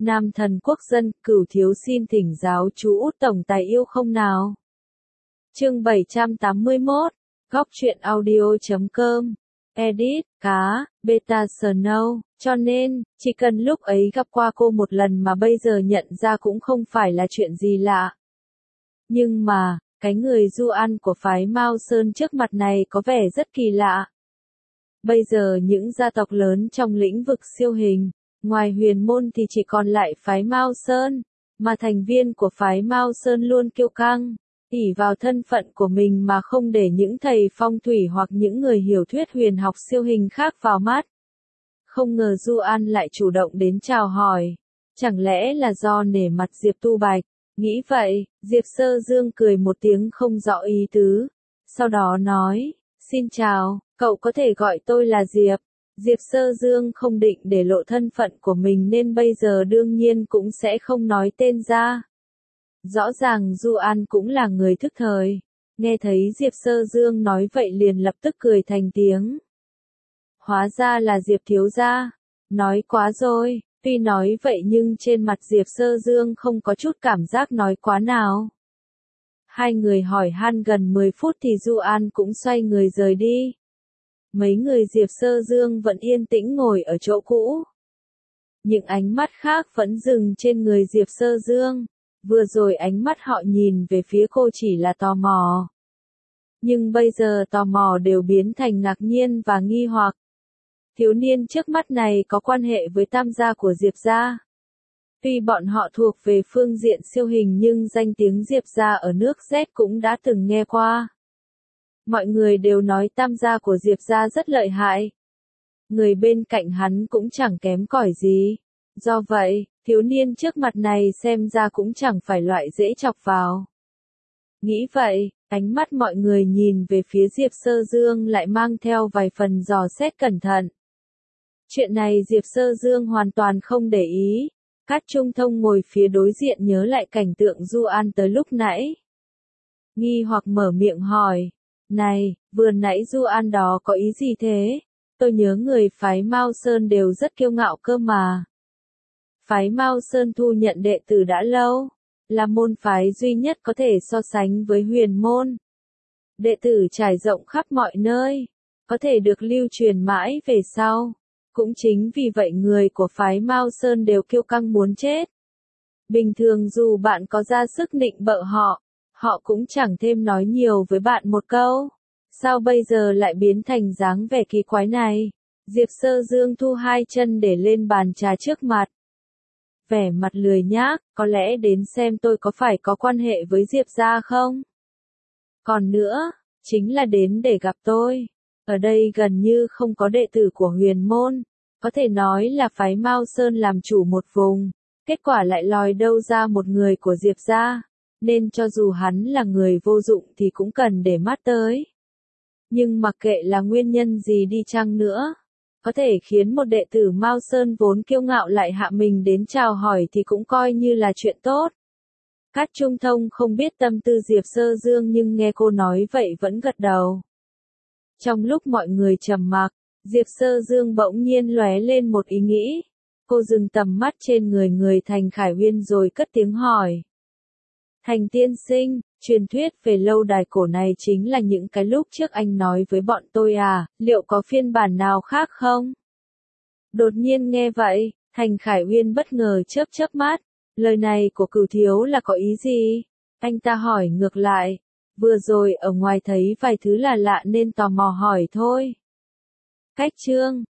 Nam thần quốc dân, Cửu thiếu xin thỉnh giáo chú Út tổng tài yêu không nào. Chương 781, Góc truyện audio.com. Edit, cá, beta Snow, cho nên, chỉ cần lúc ấy gặp qua cô một lần mà bây giờ nhận ra cũng không phải là chuyện gì lạ. Nhưng mà, cái người du ăn của phái Mao Sơn trước mặt này có vẻ rất kỳ lạ. Bây giờ những gia tộc lớn trong lĩnh vực siêu hình, ngoài Huyền Môn thì chỉ còn lại phái Mao Sơn, mà thành viên của phái Mao Sơn luôn kiêu căng, ỷ vào thân phận của mình mà không để những thầy phong thủy hoặc những người hiểu thuyết huyền học siêu hình khác vào mắt. Không ngờ Du An lại chủ động đến chào hỏi, chẳng lẽ là do nể mặt Diệp Tu Bạch, nghĩ vậy, Diệp Sơ Dương cười một tiếng không rõ ý tứ, sau đó nói, xin chào, cậu có thể gọi tôi là Diệp. Diệp Sơ Dương không định để lộ thân phận của mình nên bây giờ đương nhiên cũng sẽ không nói tên ra. Rõ ràng Du An cũng là người thức thời, nghe thấy Diệp Sơ Dương nói vậy liền lập tức cười thành tiếng. Hóa ra là Diệp thiếu gia, nói quá rồi, tuy nói vậy nhưng trên mặt Diệp Sơ Dương không có chút cảm giác nói quá nào. Hai người hỏi han gần 10 phút thì Du An cũng xoay người rời đi. Mấy người Diệp Sơ Dương vẫn yên tĩnh ngồi ở chỗ cũ. Những ánh mắt khác vẫn dừng trên người Diệp Sơ Dương. Vừa rồi ánh mắt họ nhìn về phía cô chỉ là tò mò. Nhưng bây giờ tò mò đều biến thành ngạc nhiên và nghi hoặc. Thiếu niên trước mắt này có quan hệ với tam gia của Diệp gia. Tuy bọn họ thuộc về phương diện siêu hình nhưng danh tiếng Diệp gia ở nước Z cũng đã từng nghe qua. Mọi người đều nói tam gia của Diệp gia rất lợi hại. Người bên cạnh hắn cũng chẳng kém cỏi gì. Do vậy, thiếu niên trước mặt này xem ra cũng chẳng phải loại dễ chọc vào. Nghĩ vậy, ánh mắt mọi người nhìn về phía Diệp Sơ Dương lại mang theo vài phần dò xét cẩn thận. Chuyện này Diệp Sơ Dương hoàn toàn không để ý. Cát Trung Thông ngồi phía đối diện nhớ lại cảnh tượng Du An tới lúc nãy. Nghi hoặc mở miệng hỏi. Này, vừa nãy Du An đó có ý gì thế? Tôi nhớ người phái Mao Sơn đều rất kiêu ngạo cơ mà. Phái Mao Sơn thu nhận đệ tử đã lâu, là môn phái duy nhất có thể so sánh với Huyền Môn. Đệ tử trải rộng khắp mọi nơi, có thể được lưu truyền mãi về sau. Cũng chính vì vậy người của phái Mao Sơn đều kiêu căng muốn chết. Bình thường dù bạn có ra sức nịnh bợ họ, họ cũng chẳng thêm nói nhiều với bạn một câu. Sao bây giờ lại biến thành dáng vẻ kỳ quái này? Diệp Sơ Dương thu hai chân để lên bàn trà trước mặt. Vẻ mặt lười nhác, có lẽ đến xem tôi có phải có quan hệ với Diệp gia không? Còn nữa, chính là đến để gặp tôi. Ở đây gần như không có đệ tử của Huyền Môn, có thể nói là phái Mao Sơn làm chủ một vùng, kết quả lại lòi đâu ra một người của Diệp gia, nên cho dù hắn là người vô dụng thì cũng cần để mắt tới. Nhưng mặc kệ là nguyên nhân gì đi chăng nữa, có thể khiến một đệ tử Mao Sơn vốn kiêu ngạo lại hạ mình đến chào hỏi thì cũng coi như là chuyện tốt. Cát Trung Thông không biết tâm tư Diệp Sơ Dương nhưng nghe cô nói vậy vẫn gật đầu. Trong lúc mọi người trầm mặc, Diệp Sơ Dương bỗng nhiên lóe lên một ý nghĩ. Cô dừng tầm mắt trên người Thành Khải Huyên rồi cất tiếng hỏi. Thành tiên sinh, truyền thuyết về lâu đài cổ này chính là những cái lúc trước anh nói với bọn tôi à, liệu có phiên bản nào khác không? Đột nhiên nghe vậy, Thành Khải Huyên bất ngờ chớp mắt, lời này của Cửu thiếu là có ý gì? Anh ta hỏi ngược lại, vừa rồi ở ngoài thấy vài thứ là lạ nên tò mò hỏi thôi. Cách chương